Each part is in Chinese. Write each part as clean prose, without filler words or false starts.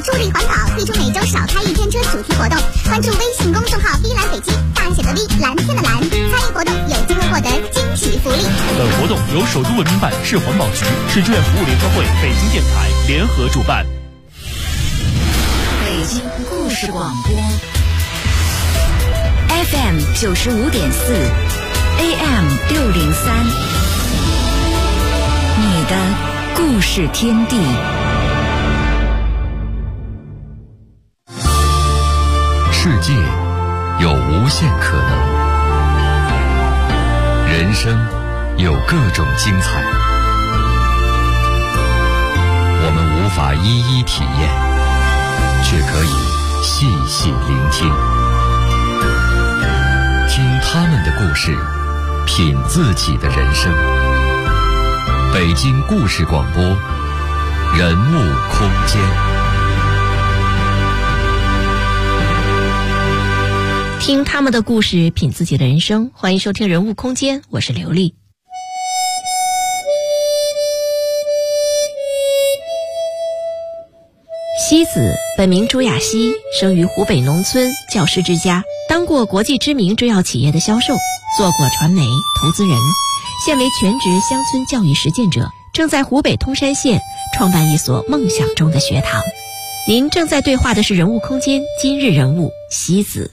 助力环保，推出每周少开一天车主题活动。关注微信公众号 V 蓝北京，大写的 V， 蓝天的蓝，参与活动有机会获得惊喜福利。 本活动由首都文明办、市环保局、市志愿服务联合会、北京电台联合主办。 北京故事广播 FM 95.4 AM 603，你的故事天地。 世界有无限可能，人生有各种精彩，我们无法一一体验，却可以细细聆听，听他们的故事，品自己的人生。北京故事广播，人物空间。 听他们的故事，品自己的人生。欢迎收听人物空间，我是刘丽。西子本名朱雅西，生于湖北农村教师之家，当过国际知名制药企业的销售，做过传媒投资人，现为全职乡村教育实践者，正在湖北通山县创办一所梦想中的学堂。您正在对话的是人物空间今日人物西子。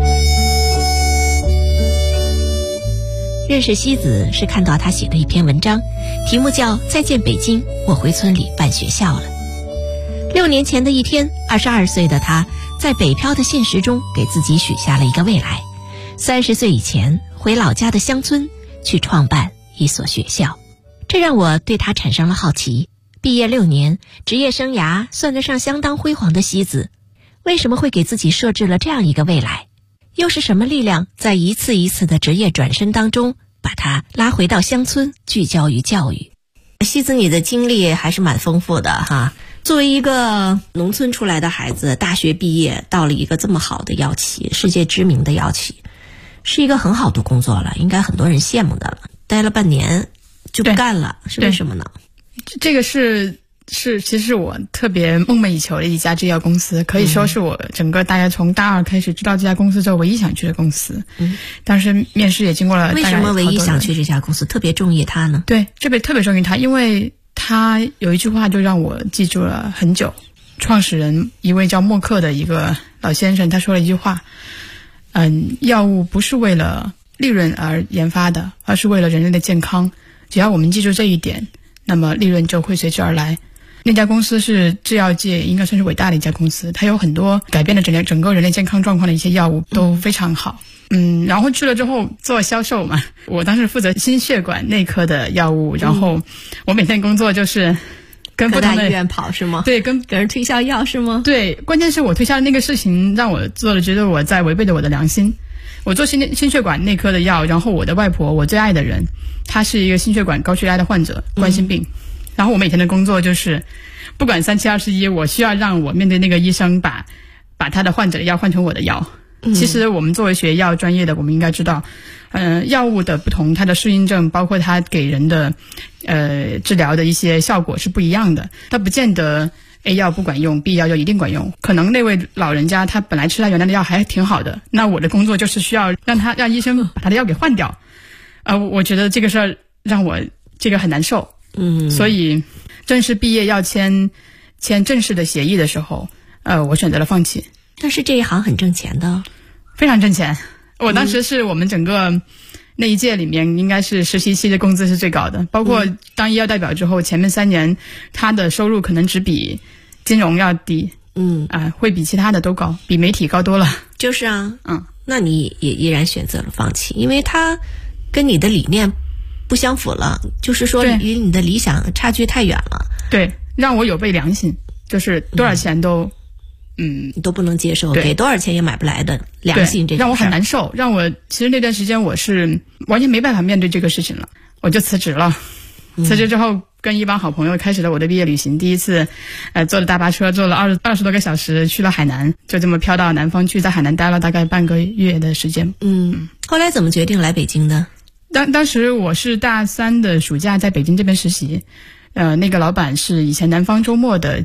认识西子是看到他写的一篇文章，题目叫《再见北京，我回村里办学校了》。6年前的一天，22岁的他在北漂的现实中给自己许下了一个未来：30岁以前回老家的乡村去创办一所学校。这让我对他产生了好奇。毕业6年，职业生涯算得上相当辉煌的西子，为什么会给自己设置了这样一个未来？又是什么力量在一次一次的职业转身当中把他拉回到乡村，聚焦于教育？西子，你的经历还是蛮丰富的哈。作为一个农村出来的孩子，大学毕业到了一个这么好的药企，世界知名的药企，是一个很好的工作了，应该很多人羡慕的了。待了半年就不干了，是为什么呢？ 这个是其实是我特别梦寐以求的一家制药公司，可以说是我整个大概从大2开始知道这家公司之后唯一想去的公司。当时面试也经过了大概好多人。为什么唯一想去这家公司，特别中意它呢？对，特别中意它，因为他有一句话就让我记住了很久。创始人一位叫默克的一个老先生，他说了一句话，药物不是为了利润而研发的，而是为了人类的健康。只要我们记住这一点，那么利润就会随之而来。那家公司是制药界应该算是伟大的一家公司，它有很多改变了整个人类健康状况的一些药物都非常好。然后去了之后做销售嘛，我当时负责心血管内科的药物，然后我每天工作就是跟不同的各大医院跑是吗？对，跟给人推销药是吗？对，关键是我推销的那个事情让我做了觉得我在违背着我的良心。我做心血管内科的药，然后我的外婆，我最爱的人，她是一个心血管高血压的患者，冠心病。然后我每天的工作就是不管3721，我需要让我面对那个医生把他的患者的药换成我的药。其实我们作为学药专业的，我们应该知道药物的不同，它的适应症包括它给人的治疗的一些效果是不一样的。它不见得 A 药不管用 B 药就一定管用，可能那位老人家他本来吃他原来的药还挺好的，那我的工作就是需要让医生把他的药给换掉。我觉得这个事儿让我这个很难受。所以正式毕业要签正式的协议的时候，我选择了放弃。但是这一行很挣钱的，非常挣钱。我当时是我们整个那一届里面应该是实习期的工资是最高的，包括当医药代表之后，前面3年他的收入可能只比金融要低，会比其他的都高，比媒体高多了。就是啊，那你也依然选择了放弃，因为他跟你的理念不相符了，就是说离你的理想差距太远了。对，让我有悖良心，就是多少钱都你都不能接受，给多少钱也买不来的良心，这让我很难受，让我其实那段时间我是完全没办法面对这个事情了，我就辞职了。辞职之后跟一帮好朋友开始了我的毕业旅行，第一次坐了大巴车，坐了20多个小时去了海南，就这么飘到南方去，在海南待了大概半个月的时间。后来怎么决定来北京的？当时我是大3的暑假在北京这边实习，那个老板是以前南方周末的记者，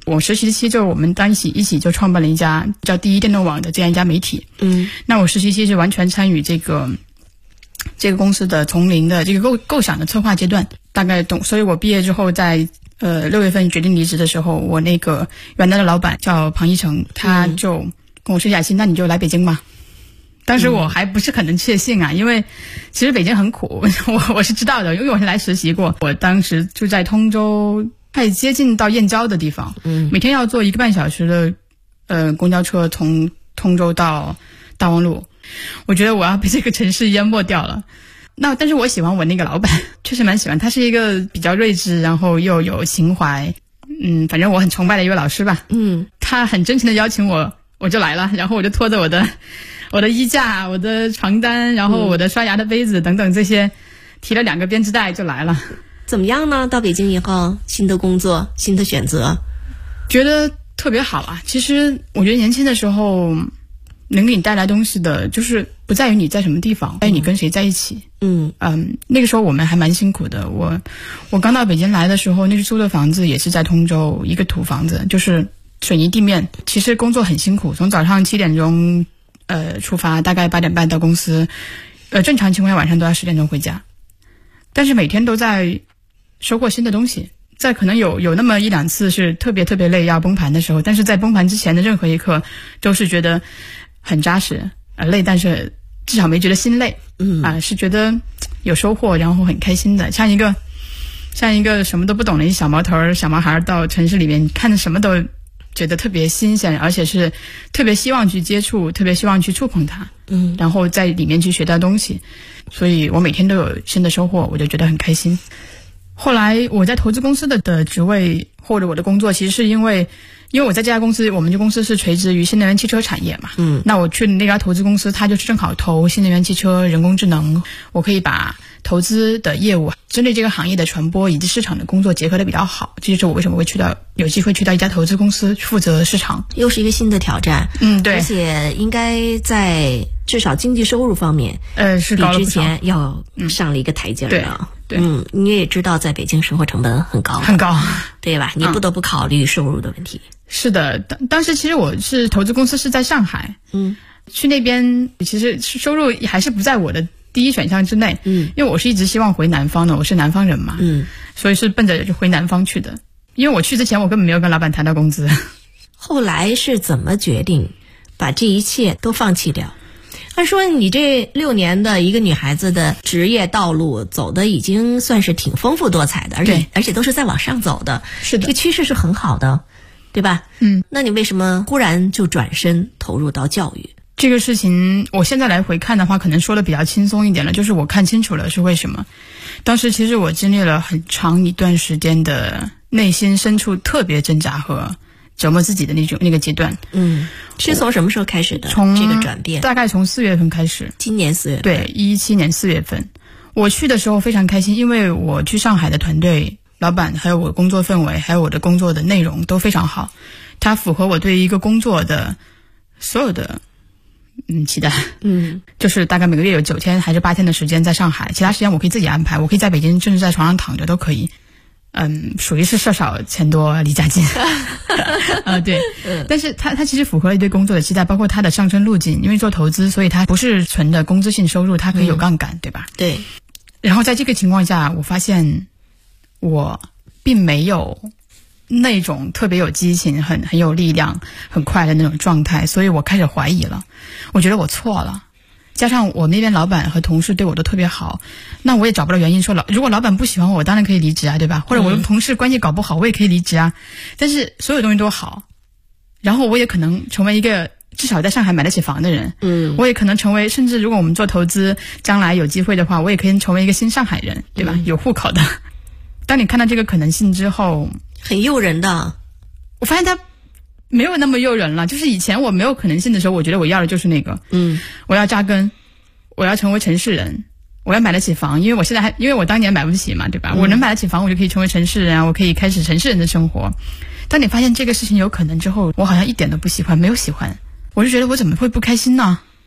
我实习期就我们一起就创办了一家叫第一电动网的这样一家媒体。那我实习期是完全参与这个公司的从零的这个构想的策划阶段，大概懂。所以我毕业之后在6月份决定离职的时候，我那个原来的老板叫庞一成，他就跟我说：“雅欣，那你就来北京吧。”当时我还不是很能确信啊，因为其实北京很苦，我是知道的，因为我是来实习过。我当时住在通州，快接近到燕郊的地方，每天要坐1个半小时的公交车从通州到大望路。我觉得我要被这个城市淹没掉了。但是我喜欢我那个老板，确实蛮喜欢，他是一个比较睿智，然后又有情怀，反正我很崇拜的一位老师吧。他很真诚的邀请我就来了，然后我就拖着我的衣架、我的床单，然后我的刷牙的杯子等等这些，提了2个编织袋就来了。 怎么样呢？到北京以后，新的工作、新的选择， 觉得特别好啊。其实我觉得年轻的时候能给你带来东西的，就是不在于你在什么地方，在于你跟谁在一起。那个时候我们还蛮辛苦的。我刚到北京来的时候，那是租的房子，也是在通州一个土房子，就是水泥地面。其实工作很辛苦，从早上7点钟出发，大概8点半到公司，正常情况下晚上都要10点钟回家。但是每天都在收获新的东西。在可能有那么1-2次是特别特别累要崩盘的时候，但是在崩盘之前的任何一刻都是觉得很扎实，累，但是至少没觉得心累，是觉得有收获，然后很开心的，像一个什么都不懂的一小毛头小毛孩到城市里面，看着什么都觉得特别新鲜，而且是特别希望去接触，特别希望去触碰它，然后在里面去学到东西，所以我每天都有新的收获，我就觉得很开心。后来我在投资公司的职位或者我的工作，其实是因为我在这家公司，我们这公司是垂直于新能源汽车产业嘛，那我去那家投资公司，它就是正好投新能源汽车、人工智能，我可以把投资的业务针对这个行业的传播以及市场的工作结合的比较好，这就是我为什么会有机会去到一家投资公司负责市场， 又是一个新的挑战。对，而且应该在至少经济收入方面， 是高了不少， 比之前要上了一个台阶了。 对， 你也知道，在北京生活成本很高， 很高， 对吧？你不得不考虑收入的问题。 是的，当时其实我是投资公司是在上海，去那边其实收入还是不在我的第一选项之内，因为我是一直希望回南方的，我是南方人嘛，所以是奔着就回南方去的。因为我去之前，我根本没有跟老板谈到工资。 后来是怎么决定把这一切都放弃掉？按说你这6年的一个女孩子的职业道路走的已经算是挺丰富多彩的，而且都是在往上走的， 是的， 这个趋势是很好的，对吧？那你为什么忽然就转身投入到教育？ 这个事情我现在来回看的话，可能说的比较轻松一点了，就是我看清楚了是为什么。当时其实我经历了很长一段时间的内心深处特别挣扎和折磨自己的那个阶段。 是从什么时候开始的？ 从这个转变大概从4月份开始。 今年4月份。 对，17年4月份。我去的时候非常开心，因为我去上海的团队老板还有我工作氛围还有我的工作的内容都非常好，它符合我对一个工作的所有的期待。就是大概每个月有9天还是8天的时间在上海，其他时间我可以自己安排，我可以在北京甚至在床上躺着都可以。属于是事少钱多离家近。对，但是它其实符合了一堆工作的期待，包括它的上升路径，因为做投资，所以它不是纯的工资性收入，它可以有杠杆，对吧？ 对。 然后在这个情况下，我发现我并没有那种特别有激情、很有力量、很快的那种状态，所以我开始怀疑了，我觉得我错了。加上我那边老板和同事对我都特别好，那我也找不到原因说如果老板不喜欢我当然可以离职啊，对吧？或者我跟同事关系搞不好我也可以离职啊。但是所有东西都好，然后我也可能成为一个至少在上海买得起房的人，我也可能成为，甚至如果我们做投资将来有机会的话，我也可以成为一个新上海人，对吧？有户口的。当你看到这个可能性之后， 很诱人的。 我发现它没有那么诱人了，就是以前我没有可能性的时候，我觉得我要的就是那个，我要扎根，我要成为城市人，我要买得起房，因为我当年买不起嘛，对吧？我能买得起房，我就可以成为城市人啊，我可以开始城市人的生活。当你发现这个事情有可能之后，我好像一点都不喜欢，没有喜欢，我就觉得我怎么会不开心呢？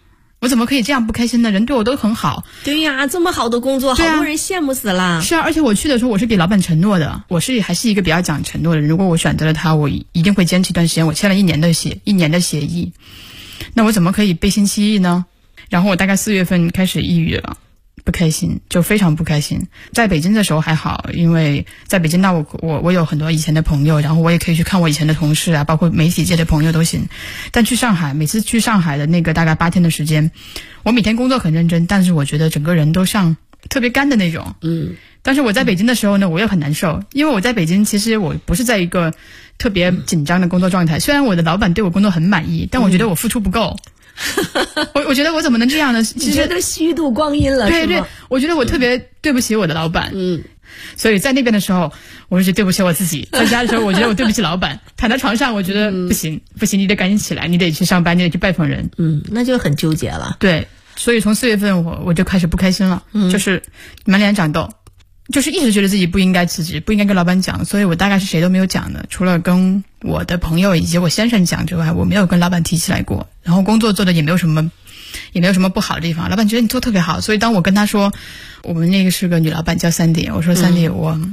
我怎么可以这样不开心呢？人对我都很好。 对呀，这么好的工作，好多人羡慕死了。 是啊，而且我去的时候我是给老板承诺的，我还是一个比较讲承诺的人。如果我选择了他，我一定会坚持一段时间。我签了1年的协议，那我怎么可以背信弃义呢？然后我大概4月份开始抑郁了。不开心，就非常不开心。在北京的时候还好，因为在北京那我有很多以前的朋友，然后我也可以去看我以前的同事啊，包括媒体界的朋友都行。但去上海，每次去上海的那个大概8天的时间，我每天工作很认真，但是我觉得整个人都像特别干的那种。但是我在北京的时候呢，我又很难受，因为我在北京其实我不是在一个特别紧张的工作状态。虽然我的老板对我工作很满意，但我觉得我付出不够。我觉得我怎么能这样呢？其实觉得虚度光阴了。 对，我觉得我特别对不起我的老板。所以在那边的时候，我就觉得对不起我自己；在家的时候，我觉得我对不起老板。躺在床上，我觉得不行，你得赶紧起来，你得去上班，你得去拜访人。 那就很纠结了。 对，所以从4月份我就开始不开心了，就是满脸长痘。就是一直觉得自己不应该辞职，不应该跟老板讲，所以我大概是谁都没有讲的，除了跟我的朋友以及我先生讲之外，我没有跟老板提起来过。然后工作做的也没有什么不好的地方，老板觉得你做特别好。所以当我跟他说，我们那个是个女老板叫Sandy，我说Sandy，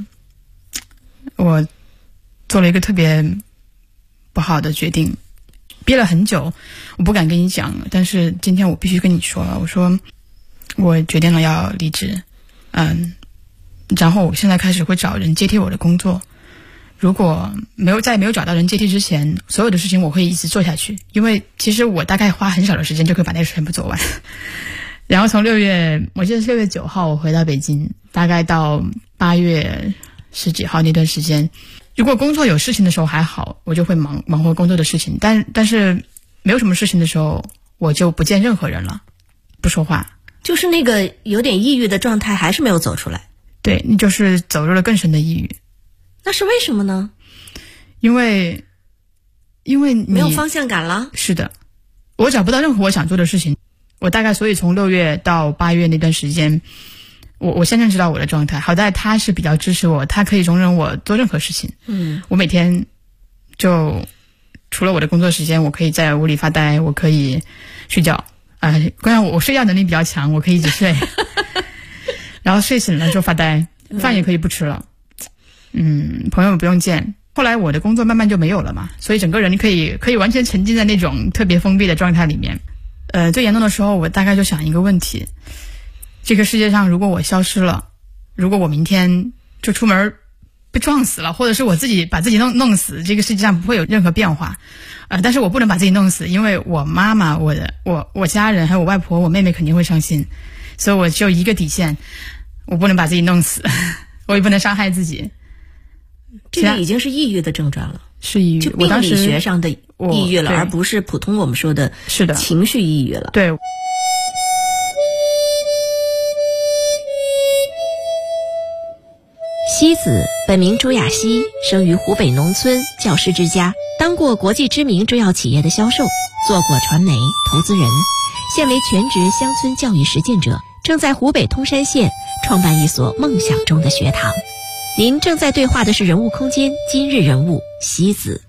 我做了一个特别不好的决定，憋了很久，我不敢跟你讲，但是今天我必须跟你说了。我说我决定了要离职，然后我现在开始会找人接替我的工作。如果在没有找到人接替之前，所有的事情我会一直做下去，因为其实我大概花很少的时间就可以把那个事全部做完。然后从我记得是6月9号我回到北京，大概到8月10几号那段时间，如果工作有事情的时候还好，我就会忙活工作的事情，但是没有什么事情的时候，我就不见任何人了，不说话， 就是那个有点抑郁的状态还是没有走出来。 对，你就是走入了更深的抑郁。 那是为什么呢？ 因为你没有方向感了。 是的，我找不到任何我想做的事情。我大概所以从6月到8月那段时间，我先生知道我的状态，好在他是比较支持我，他可以容忍我做任何事情。我每天就除了我的工作时间，我可以在屋里发呆，我可以睡觉。关键我睡觉能力比较强，我可以一直睡。然后睡醒了就发呆，饭也可以不吃了。朋友不用见。后来我的工作慢慢就没有了嘛，所以整个人可以完全沉浸在那种特别封闭的状态里面。最严重的时候，我大概就想一个问题：这个世界上如果我消失了，如果我明天就出门被撞死了，或者是我自己把自己弄死，这个世界上不会有任何变化。但是我不能把自己弄死，因为我妈妈、我家人还有我外婆、我妹妹肯定会伤心。所以我只有一个底线，我不能把自己弄死，我也不能伤害自己。 这个已经是抑郁的症状了， 是抑郁， 就病理学上的抑郁了，而不是普通我们说的是的情绪抑郁了。 对。 西子本名朱雅西，生于湖北农村教师之家，当过国际知名制药企业的销售，做过传媒投资人，现为全职乡村教育实践者，正在湖北通山县创办一所梦想中的学堂。您正在对话的是人物空间今日人物西子。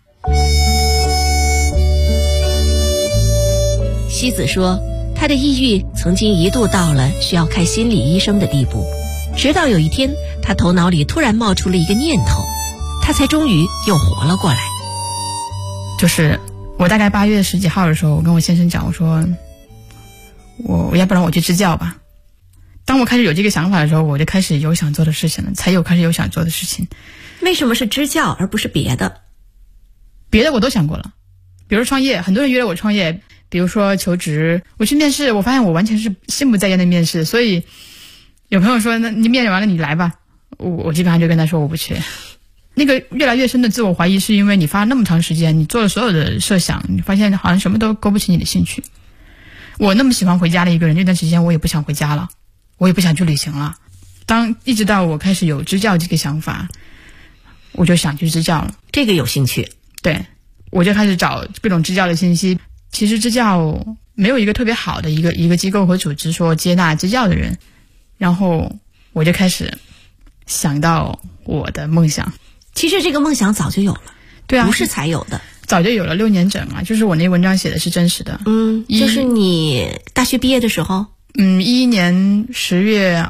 西子说，她的抑郁曾经一度到了需要看心理医生的地步，直到有一天她头脑里突然冒出了一个念头，她才终于又活了过来。 就是我大概8月10几号的时候，我跟我先生讲，我说我要不然我去支教吧。当我开始有这个想法的时候，我就开始有想做的事情了，开始有想做的事情。 为什么是支教而不是别的？ 别的我都想过了，比如创业，很多人约了我创业，比如说求职，我去面试，我发现我完全是心不在焉的面试，所以有朋友说，那你面试完了你来吧，我基本上就跟他说我不去。那个越来越深的自我怀疑，是因为你花那么长时间，你做了所有的设想，你发现好像什么都勾不起你的兴趣。我那么喜欢回家的一个人，那段时间我也不想回家了，我也不想去旅行了。一直到我开始有支教这个想法，我就想去支教了。 这个有兴趣？ 对，我就开始找各种支教的信息。其实支教没有一个特别好的一个机构和组织说接纳支教的人，然后我就开始想到我的梦想。 其实这个梦想早就有了， 对啊， 不是才有的。 早就有了6年整啊，就是我那文章写的是真实的。 就是你大学毕业的时候 ，11年10月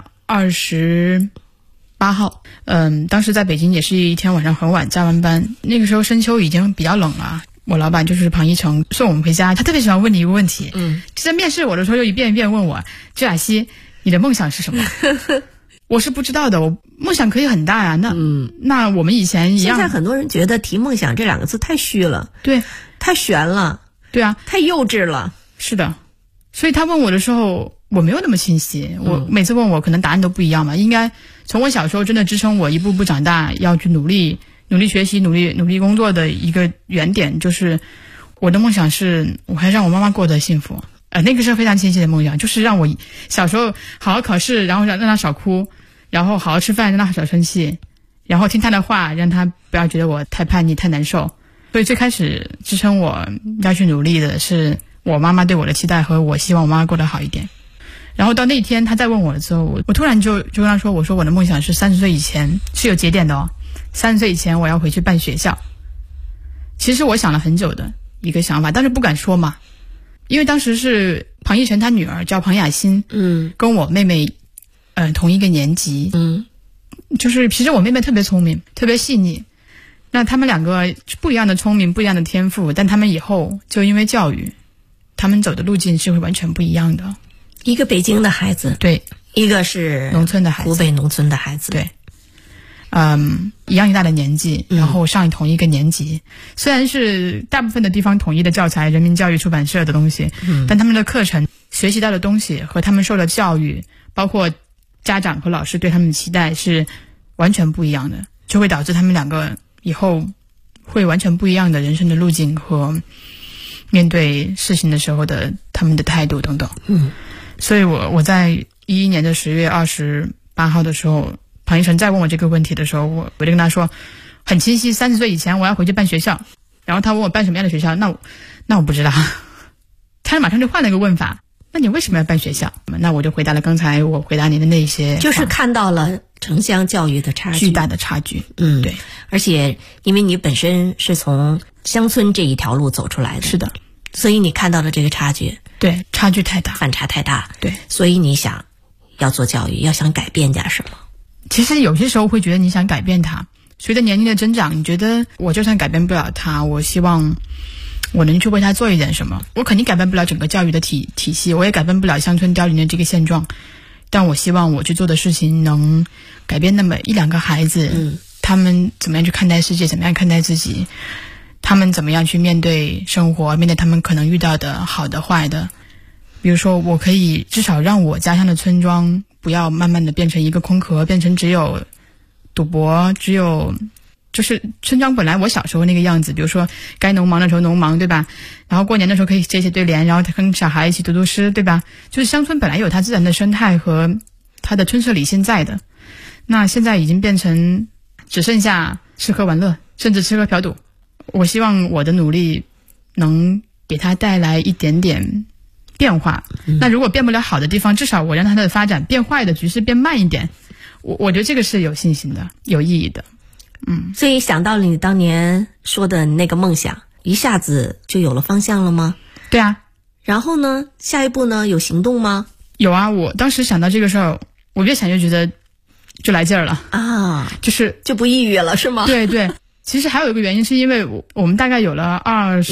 28号，当时在北京也是一天晚上很晚加完班，那个时候深秋已经比较冷了。我老板就是庞一成送我们回家，他特别喜欢问你一个问题，就在面试我的时候就一遍一遍问我，周雅希，你的梦想是什么？我是不知道的，我梦想可以很大呀。那我们以前一样。 现在很多人觉得提梦想这2个字太虚了， 对， 太悬了， 对啊， 太幼稚了。是的，所以他问我的时候，我没有那么清晰。我每次问我，可能答案都不一样嘛。应该从我小时候真的支撑我一步步长大，要去努力学习、努力工作的一个原点，就是我的梦想是，我还让我妈妈过得幸福。那个是非常清晰的梦想，就是让我小时候好好考试，然后让她少哭，然后好好吃饭，让她少生气，然后听她的话，让她不要觉得我太叛逆、太难受。所以最开始支撑我要去努力的是我妈妈对我的期待和我希望我妈妈过得好一点。然后到那天她再问我的时候，我突然就跟她说，我说我的梦想是30岁以前，是有节点的哦，30岁以前我要回去办学校。其实我想了很久的一个想法，但是不敢说嘛。因为当时是庞一成他女儿叫庞雅欣，跟我妹妹同一个年级，就是其实我妹妹特别聪明，特别细腻，那他们2个不一样的聪明，不一样的天赋，但他们以后就因为教育，他们走的路径是会完全不一样的。 一个北京的孩子， 对， 一个是农村的孩子， 湖北农村的孩子， 对。一样一大的年纪，然后上同一个年级，虽然是大部分的地方统一的教材，人民教育出版社的东西，但他们的课程学习到的东西和他们受的教育，包括家长和老师对他们的期待是完全不一样的，就会导致他们2个以后会完全不一样的人生的路径和面对事情的时候的他们的态度等等。所以我在11年的10月28号的时候，庞一成再问我这个问题的时候，我就跟他说很清晰，30岁以前我要回去办学校。然后他问我办什么样的学校，那我不知道。他马上就换了个问法，那你为什么要办学校？那我就回答了刚才我回答您的那些， 就是看到了城乡教育的差距， 巨大的差距。对， 而且因为你本身是从乡村这一条路走出来的， 是的， 所以你看到了这个差距， 对，差距太大， 反差太大， 对， 所以你想要做教育，要想改变点什么。 其实有些时候会觉得你想改变它，随着年龄的增长，你觉得我就算改变不了它，我希望我能去为它做一点什么。我肯定改变不了整个教育的体系，我也改变不了乡村凋零的这个现状，但我希望我去做的事情能改变那么1-2个孩子，他们怎么样去看待世界，怎么样看待自己，他们怎么样去面对生活，面对他们可能遇到的好的坏的。比如说我可以至少让我家乡的村庄不要慢慢的变成一个空壳，变成只有赌博，只有就是村庄本来我小时候那个样子，比如说该农忙的时候农忙，对吧？然后过年的时候可以写写对联，然后跟小孩一起读诗，对吧？就是乡村本来有它自然的生态和它的春色理性在的，那现在已经变成只剩下吃喝玩乐，甚至吃喝嫖赌。我希望我的努力能给它带来一点点变化，那如果变不了好的地方，至少我让它的发展变坏的局势变慢一点，我觉得这个是有信心的，有意义的。 所以想到了你当年说的那个梦想，一下子就有了方向了吗？ 对啊。 然后呢，下一步呢，有行动吗？ 有啊，我当时想到这个事儿，我越想越觉得就来劲儿了啊， 就不抑郁了是吗？ 对对。其实还有一个原因，是因为我们大概有了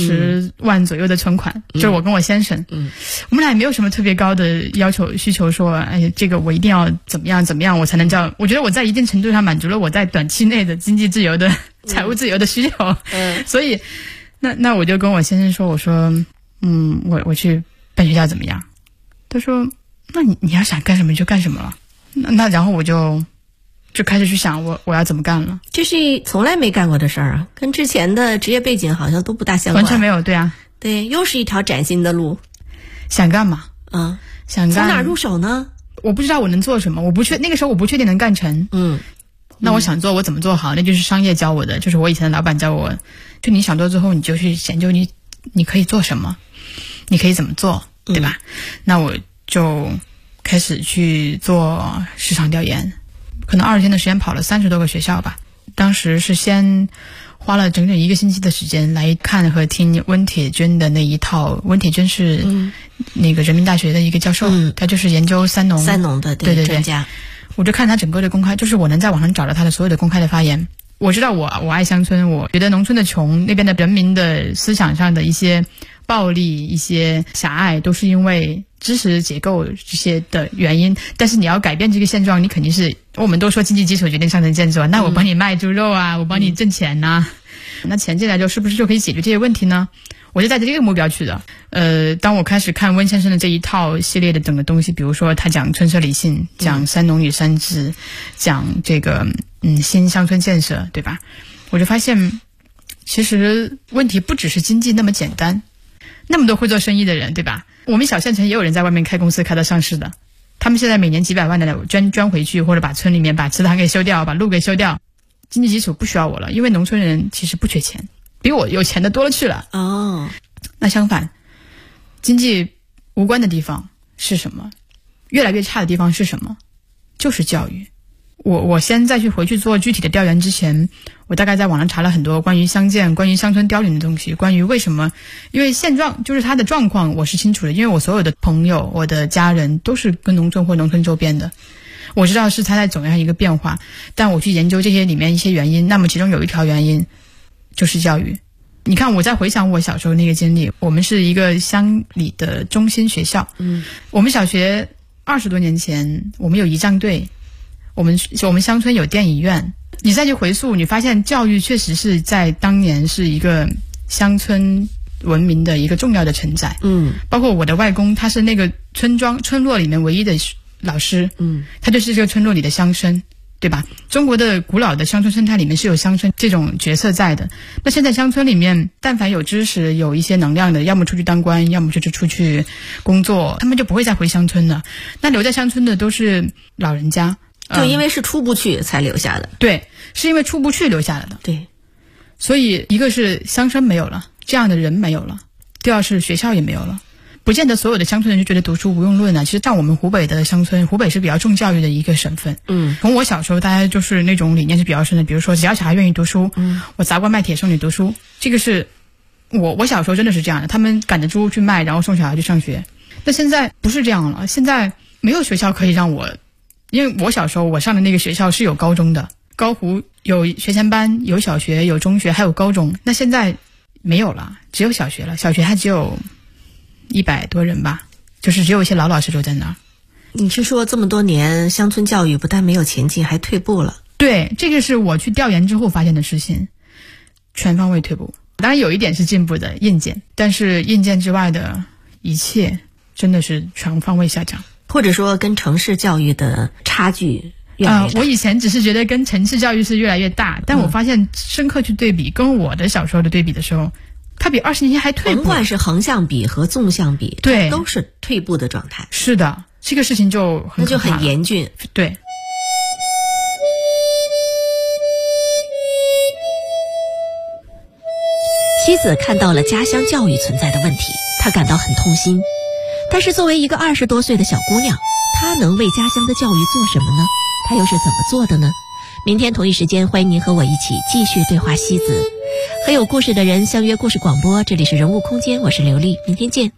20万左右的存款，就是我跟我先生，我们俩也没有什么特别高的要求需求，说哎，这个我一定要怎么样我才能叫。我觉得我在一定程度上满足了我在短期内的经济自由的、财务自由的需求，所以那我就跟我先生说，我说我去办学校怎么样？他说那你要想干什么就干什么了。那然后我就开始去想我要怎么干了。 这是从来没干过的事儿啊，跟之前的职业背景好像都不大相关。 完全没有，对啊。 对，又是一条崭新的路。 想干嘛？想干。 从哪入手呢？ 我不知道我能做什么，那个时候我不确定能干成。那我想做，我怎么做好？那就是商业教我的，就是我以前的老板教我，就你想做之后，你就去研究你可以做什么，你可以怎么做，对吧？那我就开始去做市场调研。可能20天的时间跑了30多个学校吧。当时是先花了整整1个星期的时间来看和听温铁军的那一套。温铁军是那个人民大学的一个教授，他就是研究三农的对专家。 我就看他整个的公开，就是我能在网上找到他的所有的公开的发言。我知道我爱乡村，我觉得农村的穷，那边的人民的思想上的一些暴力、一些狭隘，都是因为知识结构这些的原因。但是你要改变这个现状，你肯定是，我们都说经济基础决定上层建筑，那我帮你卖猪肉啊，我帮你挣钱呐，那钱进来之后是不是就可以解决这些问题呢？我就带着这个目标去的。当我开始看温先生的这一套系列的整个东西，比如说他讲春社理性，讲三农与三治，讲这个新乡村建设，对吧？我就发现其实问题不只是经济那么简单。那么多会做生意的人，对吧？我们小县城也有人在外面开公司开到上市的，他们现在每年几百万的捐回去，或者把村里面把祠堂给修掉，把路给修掉，经济基础不需要我了，因为农村人其实不缺钱，比我有钱的多了去了。那相反，经济无关的地方是什么？越来越差的地方是什么？就是教育。我先再去回去做具体的调研之前，我大概在网上查了很多关于乡建、关于乡村凋零的东西，关于为什么，因为现状就是它的状况我是清楚的，因为我所有的朋友、我的家人都是跟农村或农村周边的，我知道是它在走向一个变化，但我去研究这些里面一些原因，那么其中有一条原因就是教育。你看，我在回想我小时候那个经历，我们是一个乡里的中心学校，我们小学20多年前，我们有仪仗队。我们乡村有电影院，你再去回溯，你发现教育确实是在当年是一个乡村文明的一个重要的承载。包括我的外公，他是那个村落里面唯一的老师，他就是这个村落里的乡绅，对吧？中国的古老的乡村生态里面是有乡绅这种角色在的。那现在乡村里面，但凡有知识、有一些能量的，要么出去当官，要么就是出去工作，他们就不会再回乡村了。那留在乡村的都是老人家。 就因为是出不去才留下的。 对，是因为出不去留下来的。 对， 所以一个是乡绅没有了，这样的人没有了；第二是学校也没有了。不见得所有的乡村人就觉得读书无用论啊。其实像我们湖北的乡村，湖北是比较重教育的一个省份。从我小时候，大家就是那种理念是比较深的，比如说只要小孩愿意读书，我砸锅卖铁送你读书。这个是我小时候真的是这样的，他们赶着猪去卖，然后送小孩去上学。但现在不是这样了，现在没有学校可以让我。因为我小时候我上的那个学校是有高中的，高湖有学前班，有小学，有中学，还有高中。那现在没有了，只有小学了。小学还只有100多人吧，就是只有一些老师留在那儿。 你是说这么多年乡村教育不但没有前进，还退步了？ 对，这个是我去调研之后发现的事情，全方位退步。当然有一点是进步的，硬件，但是硬件之外的一切真的是全方位下降。 或者说跟城市教育的差距越来越大。 我以前只是觉得跟城市教育是越来越大，但我发现深刻去对比，跟我的小时候的对比的时候，它比20年前还退步。 甭管是横向比和纵向比， 对， 都是退步的状态。 是的，这个事情就很可怕了， 那就很严峻。 对。 妻子看到了家乡教育存在的问题，她感到很痛心。但是作为一个20多岁的小姑娘，她能为家乡的教育做什么呢？她又是怎么做的呢？明天同一时间，欢迎您和我一起继续对话西子，和有故事的人相约故事广播。这里是人物空间，我是刘丽，明天见。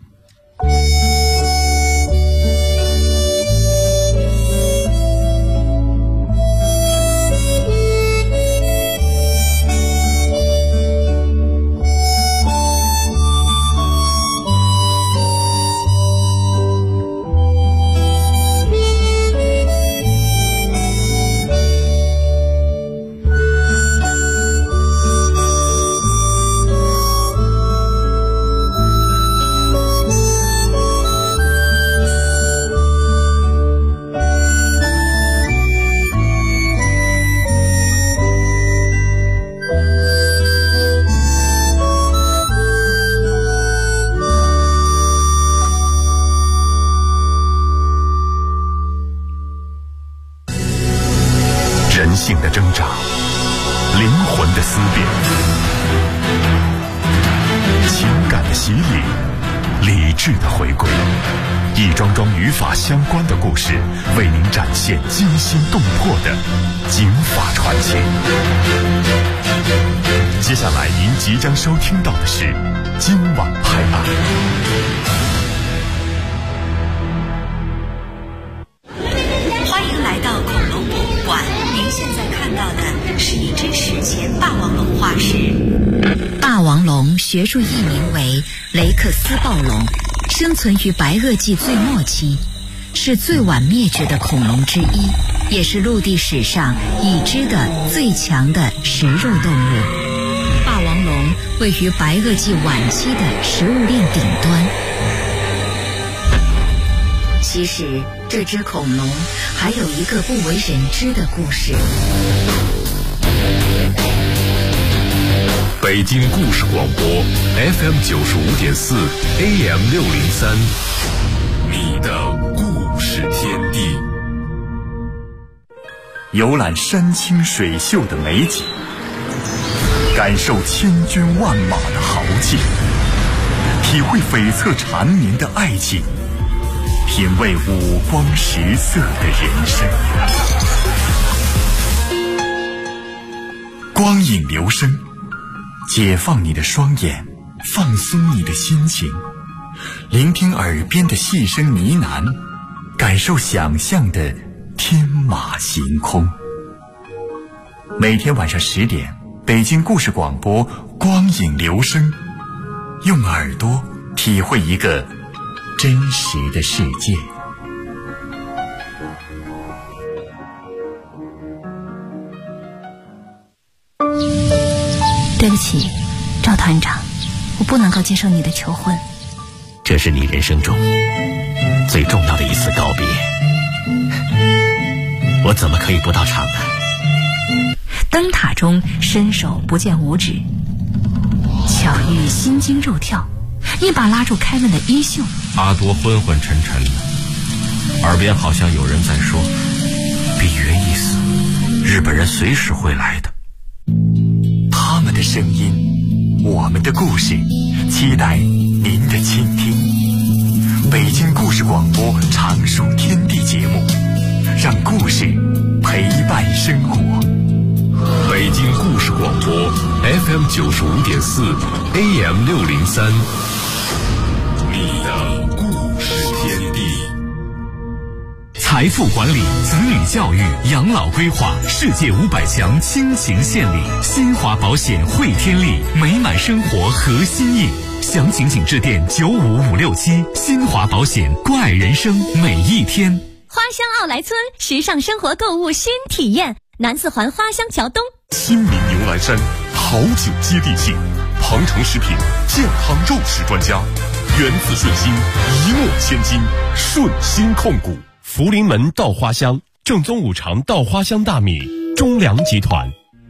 人性的挣扎，灵魂的思辨，情感的洗礼，理智的回归，一桩桩与法相关的故事，为您展现惊心动魄的警法传奇。 接下来您即将收听到的是今晚拍案。 欢迎来到恐龙博物馆，您现在看到的是一只史前霸王龙化石。霸王龙学术译名为雷克斯暴龙，生存于白垩纪最末期，是最晚灭绝的恐龙之一，也是陆地史上已知的最强的食肉动物。霸王龙位于白垩纪晚期的食物链顶端。其实这只恐龙还有一个不为人知的故事。 北京故事广播 FM 95.4 AM 603，你的故事天地。游览山清水秀的美景，感受千军万马的豪气，体会悱恻缠绵的爱情，品味五光十色的人生。光影流声，解放你的双眼，放松你的心情，聆听耳边的细声呢喃，感受想象的天马行空。每天晚上10点，北京故事广播光影流声，用耳朵体会一个真实的世界。 对不起，赵团长，我不能够接受你的求婚。 这是你人生中最重要的一次告别，我怎么可以不到场呢？ 灯塔中伸手不见五指，巧遇心惊肉跳，一把拉住凯文的衣袖。 阿多昏昏沉沉的，耳边好像有人在说：比约一死，日本人随时会来的。 他们的声音，我们的故事，期待您的倾听。北京故事广播常书天地节目，让故事陪伴生活。北京故事广播 FM 95.4 AM 603，你的故事天地。财富管理、子女教育、养老规划，世界500强倾情献礼。新华保险汇天利，美满生活核心印。详情请致电95567。新华保险，关爱人生每一天。 花乡奥莱村时尚生活购物新体验，南四环花乡桥东。 亲民牛栏山，好酒接地气。庞城食品健康肉食专家，源自顺心，一诺千金，顺心控股。福临门稻花香，正宗五常稻花香大米，中粮集团。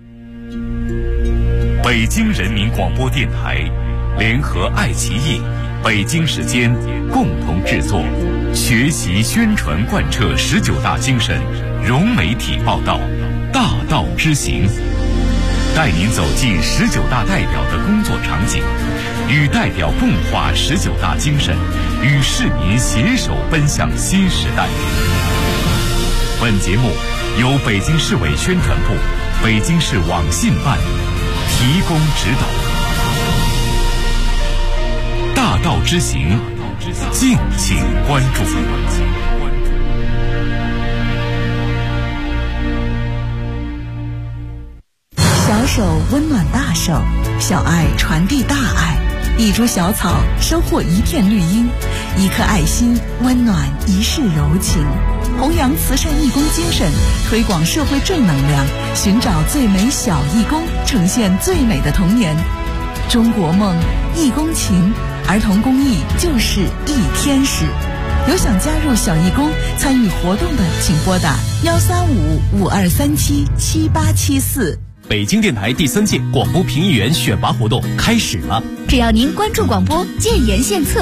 北京人民广播电台联合爱奇艺、北京时间共同制作，学习宣传贯彻19大精神，融媒体报道，大道之行，带您走进19大代表的工作场景，与代表共话19大精神，与市民携手奔向新时代。本节目由北京市委宣传部、北京市网信办提供指导。大道之行，敬请关注。 小手温暖大手，小爱传递大爱。一株小草收获一片绿荫，一颗爱心温暖一世柔情。弘扬慈善义工精神，推广社会正能量，寻找最美小义工，呈现最美的童年。中国梦，义工情，儿童公益就是一天使。有想加入小义工参与活动的，请拨打13552377874。 北京电台第3届广播评议员选拔活动开始了， 只要您关注广播，建言献策，